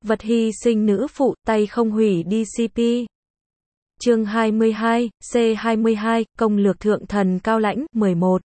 vật hy sinh nữ phụ, tay không hủy DCP. Chương 22, C22, công lược thượng thần cao lãnh, 11.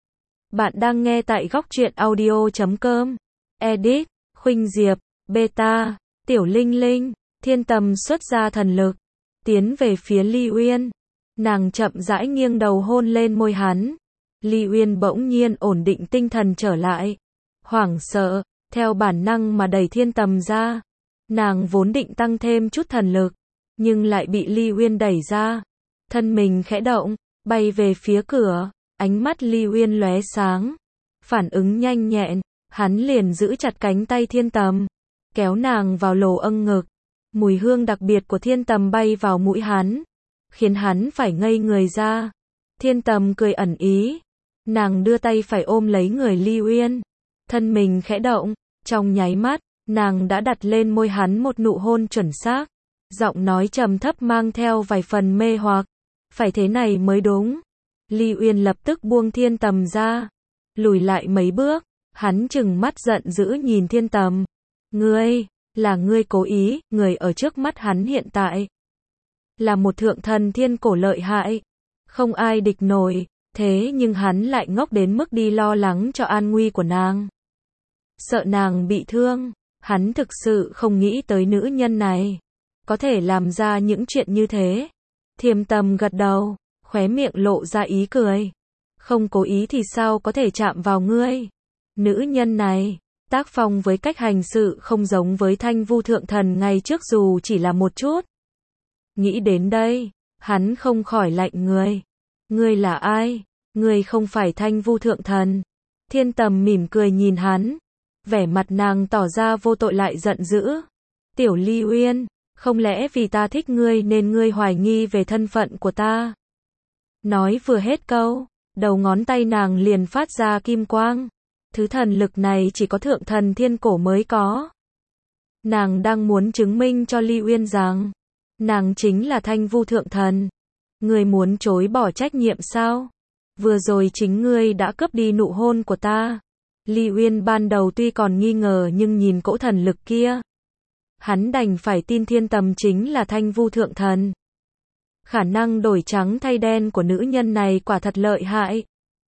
Bạn đang nghe tại góc truyện audio.com. Edit, Khuynh Diệp, Beta, Tiểu Linh Linh, Thiên Tầm xuất ra thần lực, tiến về phía Ly Uyên. Nàng chậm rãi nghiêng đầu hôn lên môi hắn. Ly Uyên bỗng nhiên ổn định tinh thần trở lại. Hoảng sợ, theo bản năng mà đẩy Thiên Tầm ra. Nàng vốn định tăng thêm chút thần lực, nhưng lại bị Ly Uyên đẩy ra. Thân mình khẽ động, bay về phía cửa, ánh mắt Ly Uyên lóe sáng. Phản ứng nhanh nhẹn, hắn liền giữ chặt cánh tay Thiên Tầm, kéo nàng vào lỗ âng ngực. Mùi hương đặc biệt của Thiên Tầm bay vào mũi hắn, khiến hắn phải ngây người ra. Thiên Tầm cười ẩn ý, nàng đưa tay phải ôm lấy người Ly Uyên. Thân mình khẽ động, trong nháy mắt, nàng đã đặt lên môi hắn một nụ hôn chuẩn xác. Giọng nói trầm thấp mang theo vài phần mê hoặc. Phải thế này mới đúng. Ly Uyên lập tức buông Thiên Tầm ra, lùi lại mấy bước. Hắn trừng mắt giận dữ nhìn Thiên Tầm. Ngươi, là ngươi cố ý. Người ở trước mắt hắn hiện tại là một thượng thần thiên cổ lợi hại, không ai địch nổi. Thế nhưng hắn lại ngốc đến mức đi lo lắng cho an nguy của nàng, sợ nàng bị thương. Hắn thực sự không nghĩ tới nữ nhân này có thể làm ra những chuyện như thế. Thiên Tầm gật đầu, khóe miệng lộ ra ý cười. Không cố ý thì sao có thể chạm vào ngươi. Nữ nhân này, tác phong với cách hành sự không giống với Thanh Vu thượng thần ngày trước dù chỉ là một chút. Nghĩ đến đây, hắn không khỏi lạnh người. Ngươi là ai? Ngươi không phải Thanh Vu thượng thần. Thiên Tầm mỉm cười nhìn hắn, vẻ mặt nàng tỏ ra vô tội lại giận dữ. Tiểu Ly Uyên, không lẽ vì ta thích ngươi nên ngươi hoài nghi về thân phận của ta? Nói vừa hết câu, đầu ngón tay nàng liền phát ra kim quang. Thứ thần lực này chỉ có thượng thần thiên cổ mới có. Nàng đang muốn chứng minh cho Ly Uyên rằng nàng chính là Thanh Vu thượng thần. Ngươi muốn chối bỏ trách nhiệm sao? Vừa rồi chính ngươi đã cướp đi nụ hôn của ta. Ly Uyên ban đầu tuy còn nghi ngờ nhưng nhìn cỗ thần lực kia, hắn đành phải tin Thiên Tầm chính là Thanh Vu thượng thần. Khả năng đổi trắng thay đen của nữ nhân này quả thật lợi hại.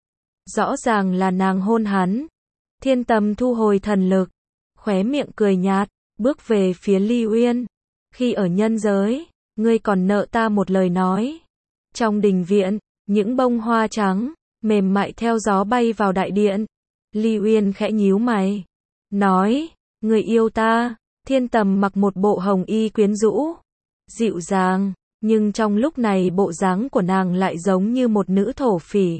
Rõ ràng là nàng hôn hắn. Thiên Tầm thu hồi thần lực, khóe miệng cười nhạt, bước về phía Ly Uyên. Khi ở nhân giới, ngươi còn nợ ta một lời nói. Trong đình viện, những bông hoa trắng mềm mại theo gió bay vào đại điện. Ly Uyên khẽ nhíu mày, nói, ngươi yêu ta. Thiên Tầm mặc một bộ hồng y quyến rũ, dịu dàng, nhưng trong lúc này bộ dáng của nàng lại giống như một nữ thổ phỉ.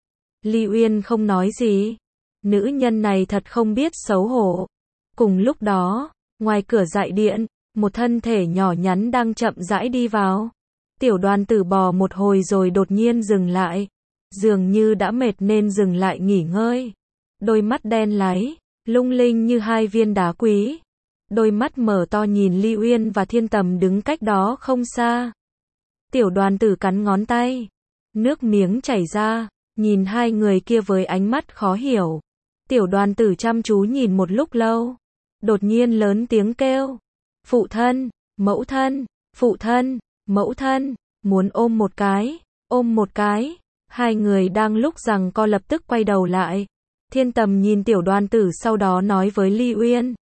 Ly Uyên không nói gì. Nữ nhân này thật không biết xấu hổ. Cùng lúc đó, ngoài cửa đại điện, một thân thể nhỏ nhắn đang chậm rãi đi vào. Tiểu Đoàn Tử bò một hồi rồi đột nhiên dừng lại, dường như đã mệt nên dừng lại nghỉ ngơi. Đôi mắt đen láy, lung linh như hai viên đá quý. Đôi mắt mở to nhìn Ly Uyên và Thiên Tầm đứng cách đó không xa. Tiểu Đoàn Tử cắn ngón tay, nước miếng chảy ra, nhìn hai người kia với ánh mắt khó hiểu. Tiểu Đoàn Tử chăm chú nhìn một lúc lâu, đột nhiên lớn tiếng kêu, phụ thân, mẫu thân, phụ thân, mẫu thân, muốn ôm một cái, ôm một cái. Hai người đang lúc giằng co lập tức quay đầu lại. Thiên Tầm nhìn Tiểu Đoàn Tử sau đó nói với Ly Uyên,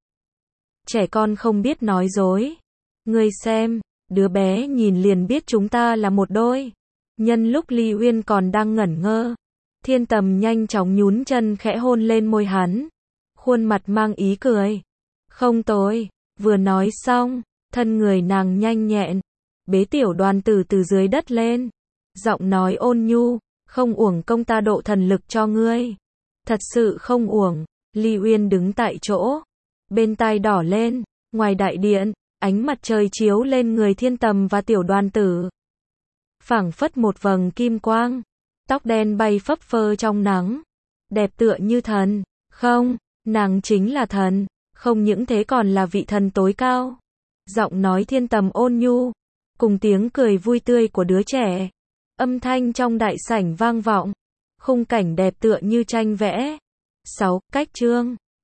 trẻ con không biết nói dối. Ngươi xem, đứa bé nhìn liền biết chúng ta là một đôi. Nhân lúc Ly Uyên còn đang ngẩn ngơ, Thiên Tầm nhanh chóng nhún chân khẽ hôn lên môi hắn, khuôn mặt mang ý cười. Không tồi. Vừa nói xong, thân người nàng nhanh nhẹn bế Tiểu Đoàn Tử từ dưới đất lên, giọng nói ôn nhu, không uổng công ta độ thần lực cho ngươi. Thật sự không uổng. Ly Uyên đứng tại chỗ, bên tai đỏ lên. Ngoài đại điện, ánh mặt trời chiếu lên người Thiên Tầm và Tiểu Đoàn Tử, phảng phất một vầng kim quang. Tóc đen bay phấp phơ trong nắng, đẹp tựa như thần. Không, nàng chính là thần. Không những thế còn là vị thần tối cao. Giọng nói Thiên Tầm ôn nhu, cùng tiếng cười vui tươi của đứa trẻ. Âm thanh trong đại sảnh vang vọng. Khung cảnh đẹp tựa như tranh vẽ. 6. Cách chương